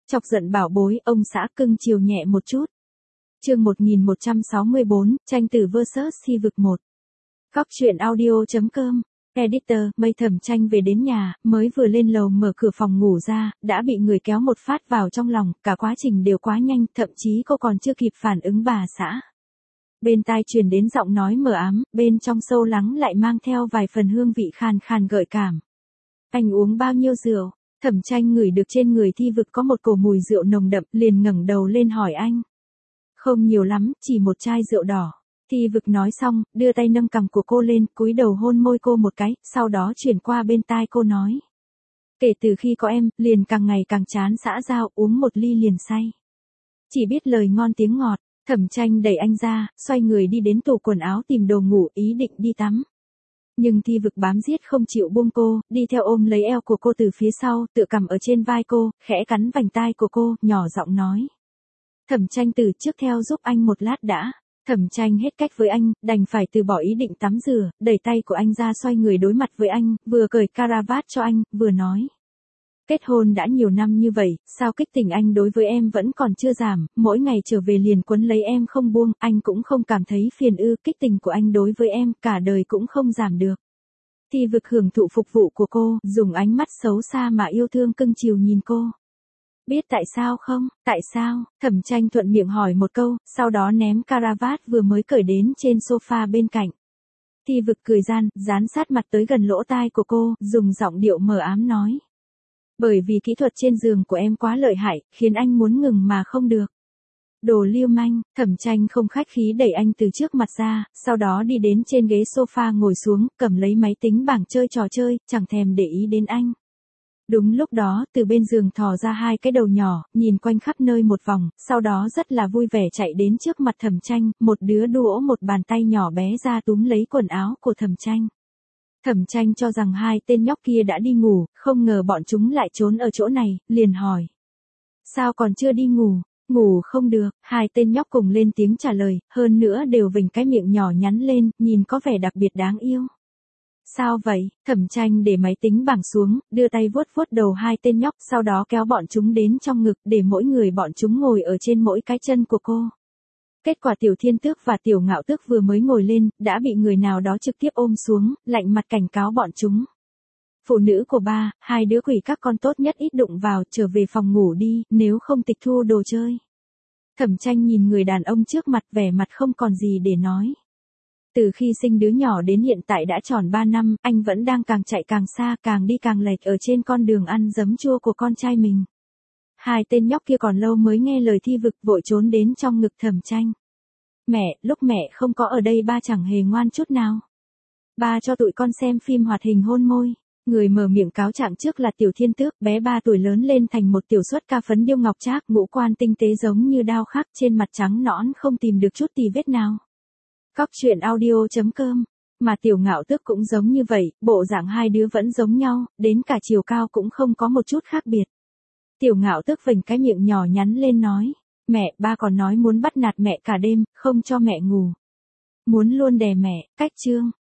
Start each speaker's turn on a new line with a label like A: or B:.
A: Chọc giận bảo bối, ông xã cưng chiều nhẹ một chút. Chương 1164, tranh tử vs si vực 1. Góc truyện audio.com. Editor, Mây Thẩm Tranh về đến nhà, mới vừa lên lầu mở cửa phòng ngủ ra, đã bị người kéo một phát vào trong lòng, cả quá trình đều quá nhanh, thậm chí cô còn chưa kịp phản ứng bà xã. Bên tai truyền đến giọng nói mờ ám, bên trong sâu lắng lại mang theo vài phần hương vị khàn khàn gợi cảm. Anh uống bao nhiêu rượu? Thẩm Tranh ngửi được trên người Thi Vực có một cổ mùi rượu nồng đậm, liền ngẩng đầu lên hỏi anh. Không nhiều lắm, chỉ một chai rượu đỏ. Thi Vực nói xong, đưa tay nâng cằm của cô lên, cúi đầu hôn môi cô một cái, sau đó chuyển qua bên tai cô nói. Kể từ khi có em, liền càng ngày càng chán xã giao, uống một ly liền say. Chỉ biết lời ngon tiếng ngọt. Thẩm Tranh đẩy anh ra, xoay người đi đến tủ quần áo tìm đồ ngủ, ý định đi tắm. Nhưng Thi Vực bám giết không chịu buông cô, đi theo ôm lấy eo của cô từ phía sau, tựa cằm ở trên vai cô, khẽ cắn vành tai của cô, nhỏ giọng nói. Thẩm Tranh từ trước theo giúp anh một lát đã. Thẩm Tranh hết cách với anh, đành phải từ bỏ ý định tắm rửa, đẩy tay của anh ra xoay người đối mặt với anh, vừa cởi caravat cho anh, vừa nói. Kết hôn đã nhiều năm như vậy, sao kích tình anh đối với em vẫn còn chưa giảm, mỗi ngày trở về liền quấn lấy em không buông, anh cũng không cảm thấy phiền ư, kích tình của anh đối với em cả đời cũng không giảm được. Thi Vực hưởng thụ phục vụ của cô, dùng ánh mắt xấu xa mà yêu thương cưng chiều nhìn cô. Biết tại sao không? Tại sao? Thẩm Tranh thuận miệng hỏi một câu, sau đó ném caravat vừa mới cởi đến trên sofa bên cạnh. Thi Vực cười gian, dán sát mặt tới gần lỗ tai của cô, dùng giọng điệu mờ ám nói. Bởi vì kỹ thuật trên giường của em quá lợi hại, khiến anh muốn ngừng mà không được. Đồ lưu manh, Thẩm Tranh không khách khí đẩy anh từ trước mặt ra, sau đó đi đến trên ghế sofa ngồi xuống, cầm lấy máy tính bảng chơi trò chơi, chẳng thèm để ý đến anh. Đúng lúc đó, từ bên giường thò ra hai cái đầu nhỏ, nhìn quanh khắp nơi một vòng, sau đó rất là vui vẻ chạy đến trước mặt Thẩm Tranh, một đứa đũa một bàn tay nhỏ bé ra túm lấy quần áo của Thẩm Tranh. Thẩm Tranh cho rằng hai tên nhóc kia đã đi ngủ, không ngờ bọn chúng lại trốn ở chỗ này, liền hỏi. Sao còn chưa đi ngủ? Ngủ không được, hai tên nhóc cùng lên tiếng trả lời, hơn nữa đều vểnh cái miệng nhỏ nhắn lên, nhìn có vẻ đặc biệt đáng yêu. Sao vậy? Thẩm Tranh để máy tính bảng xuống, đưa tay vuốt vuốt đầu hai tên nhóc, sau đó kéo bọn chúng đến trong ngực để mỗi người bọn chúng ngồi ở trên mỗi cái chân của cô. Kết quả Tiểu Thiên Tước và Tiểu Ngạo Tước vừa mới ngồi lên, đã bị người nào đó trực tiếp ôm xuống, lạnh mặt cảnh cáo bọn chúng. Phụ nữ của ba, hai đứa quỷ các con tốt nhất ít đụng vào, trở về phòng ngủ đi, nếu không tịch thu đồ chơi. Thẩm Tranh nhìn người đàn ông trước mặt vẻ mặt không còn gì để nói. Từ khi sinh đứa nhỏ đến hiện tại đã tròn 3 năm, anh vẫn đang càng chạy càng xa, càng đi càng lệch ở trên con đường ăn giấm chua của con trai mình. Hai tên nhóc kia còn lâu mới nghe lời Thi Vực, vội trốn đến trong ngực Thẩm Tranh. Mẹ, lúc mẹ không có ở đây ba chẳng hề ngoan chút nào. Ba cho tụi con xem phim hoạt hình hôn môi. Người mở miệng cáo trạng trước là Tiểu Thiên Tước, bé 3 tuổi lớn lên thành một tiểu xuất ca phấn điêu ngọc trác, ngũ quan tinh tế giống như đao khắc, trên mặt trắng nõn không tìm được chút tì vết nào. Góc truyện audio.com. Mà Tiểu Ngạo Tước cũng giống như vậy, bộ dạng hai đứa vẫn giống nhau, đến cả chiều cao cũng không có một chút khác biệt. Tiểu Ngạo Tước vểnh cái miệng nhỏ nhắn lên nói. Mẹ, ba còn nói muốn bắt nạt mẹ cả đêm, không cho mẹ ngủ. Muốn luôn đè mẹ, cách chương.